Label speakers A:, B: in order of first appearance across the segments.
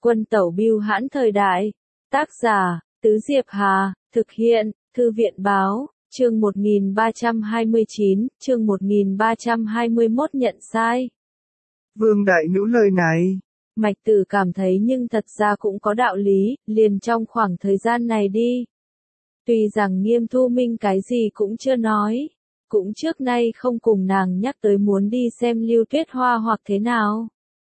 A: Quân tẩu bưu hãn thời đại. Tác giả, Tứ Diệp Hà, thực hiện, Thư viện báo, chương 1329, chương 1321 nhận sai.
B: Vương đại nữ lời này.
A: Mạch Tử cảm thấy nhưng thật ra cũng có đạo lý, liền trong khoảng thời gian này đi. Tuy rằng Nghiêm Thu Minh cái gì cũng chưa nói, cũng trước nay không cùng nàng nhắc tới muốn đi xem Lưu Tuyết Hoa hoặc thế nào.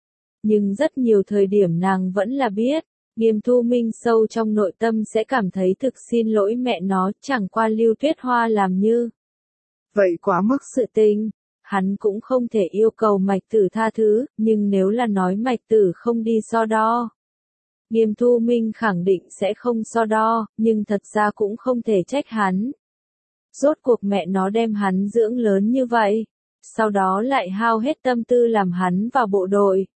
A: Nhưng rất nhiều thời điểm nàng vẫn là biết, Nghiêm Thu Minh sâu trong nội tâm sẽ cảm thấy thực xin lỗi mẹ nó, chẳng qua Lưu Tuyết Hoa làm như
B: vậy quá mức
A: sự tình. Hắn cũng không thể yêu cầu Mạch Tử tha thứ, nhưng nếu là nói Mạch Tử không đi so đo, Nghiêm Thu Minh khẳng định sẽ không so đo, nhưng thật ra cũng không thể trách hắn. Rốt cuộc mẹ nó đem hắn dưỡng lớn như vậy, sau đó lại hao hết tâm tư làm hắn vào bộ đội.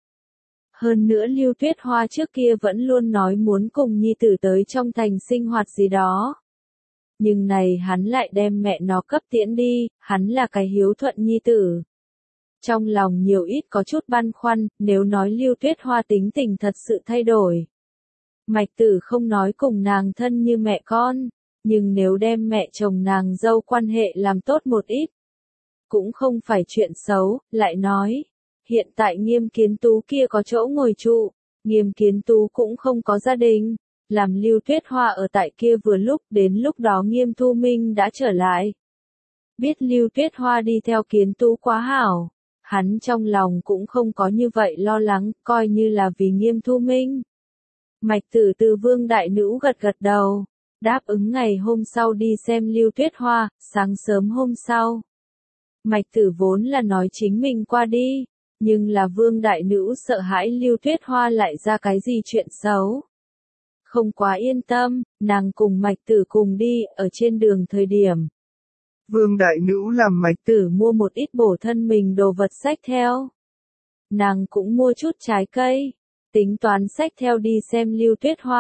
A: Hơn nữa Lưu Tuyết Hoa trước kia vẫn luôn nói muốn cùng nhi tử tới trong thành sinh hoạt gì đó. Nhưng này hắn lại đem mẹ nó cấp tiễn đi, hắn là cái hiếu thuận nhi tử. Trong lòng nhiều ít có chút băn khoăn, nếu nói Lưu Tuyết Hoa tính tình thật sự thay đổi. Mạch Tử không nói cùng nàng thân như mẹ con, nhưng nếu đem mẹ chồng nàng dâu quan hệ làm tốt một ít, cũng không phải chuyện xấu, lại nói. Hiện tại Nghiêm Kiến Tú kia có chỗ ngồi trụ, Nghiêm Kiến Tú cũng không có gia đình, làm Lưu Tuyết Hoa ở tại kia vừa lúc, đến lúc đó Nghiêm Thu Minh đã trở lại. Biết Lưu Tuyết Hoa đi theo Kiến Tú quá hảo, hắn trong lòng cũng không có như vậy lo lắng, coi như là vì Nghiêm Thu Minh. Mạch Tử từ Vương đại nữ gật gật đầu, đáp ứng ngày hôm sau đi xem Lưu Tuyết Hoa, sáng sớm hôm sau. Mạch Tử vốn là nói chính mình qua đi. Nhưng là Vương đại nữ sợ hãi Lưu Tuyết Hoa lại ra cái gì chuyện xấu. Không quá yên tâm, nàng cùng Mạch Tử cùng đi, ở trên đường thời điểm.
B: Vương đại nữ làm Mạch
A: Tử mua một ít bổ thân mình đồ vật xách theo. Nàng cũng mua chút trái cây, tính toán xách theo đi xem Lưu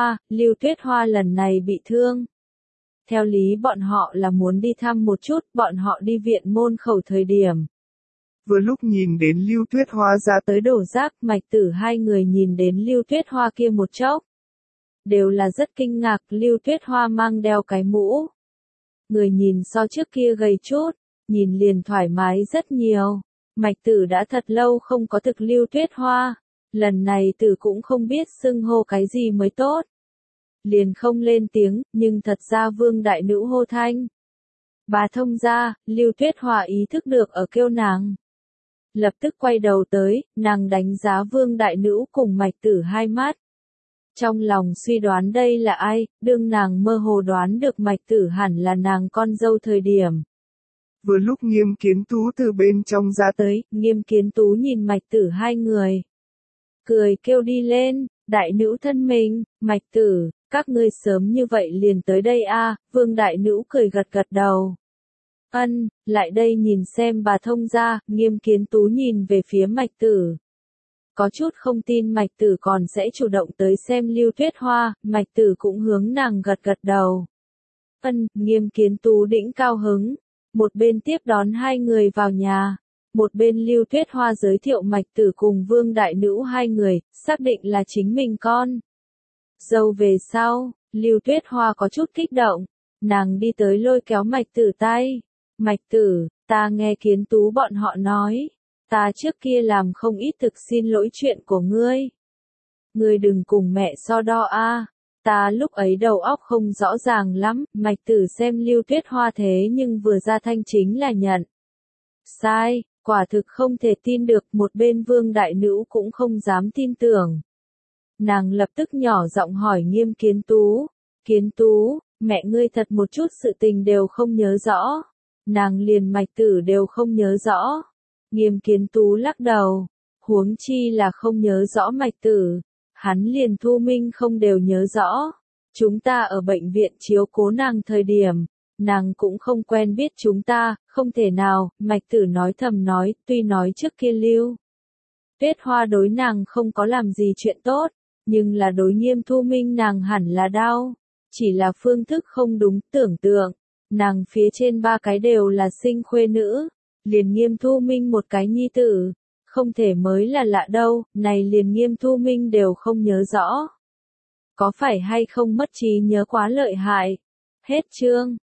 A: Tuyết Hoa lần này bị thương. Theo lý bọn họ là muốn đi thăm một chút, bọn họ đi viện môn khẩu thời điểm.
B: Vừa lúc nhìn đến Lưu Tuyết Hoa ra
A: tới đổ rác, Mạch Tử hai người nhìn đến Lưu Tuyết Hoa kia một chốc. Đều là rất kinh ngạc, Lưu Tuyết Hoa mang đeo cái mũ. Người nhìn so trước kia gầy chút, nhìn liền thoải mái rất nhiều. Mạch Tử đã thật lâu không có thực Lưu Tuyết Hoa, lần này Tử cũng không biết xưng hô cái gì mới tốt. Liền không lên tiếng, nhưng thật ra Vương đại nữ hô thanh. Bà thông ra, Lưu Tuyết Hoa ý thức được ở kêu nàng. Lập tức quay đầu tới, nàng đánh giá Vương đại nữ cùng Mạch Tử hai mắt. Trong lòng suy đoán đây là ai, đương nàng mơ hồ đoán được Mạch Tử hẳn là nàng con dâu thời điểm.
B: Vừa lúc Nghiêm Kiến Tú từ bên trong ra tới,
A: Nghiêm Kiến Tú nhìn Mạch Tử hai người. Cười kêu đi lên, đại nữ thân mình, Mạch Tử, các ngươi sớm như vậy liền tới đây a. Vương đại nữ cười gật gật đầu. Ân, lại đây nhìn xem bà thông ra, Nghiêm Kiến Tú nhìn về phía Mạch Tử. Có chút không tin Mạch Tử còn sẽ chủ động tới xem Lưu Tuyết Hoa, Mạch Tử cũng hướng nàng gật gật đầu. Ân, Nghiêm Kiến Tú đĩnh cao hứng, một bên tiếp đón hai người vào nhà, một bên Lưu Tuyết Hoa giới thiệu Mạch Tử cùng Vương đại nữ hai người, xác định là chính mình con. Dâu về sau, Lưu Tuyết Hoa có chút kích động, nàng đi tới lôi kéo Mạch Tử tay. Mạch Tử, ta nghe Kiến Tú bọn họ nói, ta trước kia làm không ít thực xin lỗi chuyện của ngươi. Ngươi đừng cùng mẹ so đo a. Ta lúc ấy đầu óc không rõ ràng lắm, Mạch Tử xem Lưu Tuyết Hoa thế nhưng vừa ra thanh chính là nhận. Sai, quả thực không thể tin được, một bên Vương đại nữ cũng không dám tin tưởng. Nàng lập tức nhỏ giọng hỏi Nghiêm Kiến Tú, Kiến Tú, mẹ ngươi thật một chút sự tình đều không nhớ rõ. Nàng liền Mạch Tử đều không nhớ rõ. Nghiêm Kiến Tú lắc đầu, huống chi là không nhớ rõ Mạch Tử, hắn liền Thu Minh không đều nhớ rõ. Chúng ta ở bệnh viện chiếu cố nàng thời điểm, nàng cũng không quen biết chúng ta, không thể nào. Mạch Tử nói thầm nói, tuy nói trước kia Lưu Tuyết Hoa đối nàng không có làm gì chuyện tốt, nhưng là đối Nghiêm Thu Minh nàng hẳn là đau, chỉ là phương thức không đúng, tưởng tượng. Nàng phía trên ba cái đều là sinh khuê nữ, liền Nghiêm Thu Minh một cái nhi tử, Không thể mới là lạ đâu, này liền Nghiêm Thu Minh đều không nhớ rõ. Có phải hay không mất trí nhớ quá lợi hại? Hết chương.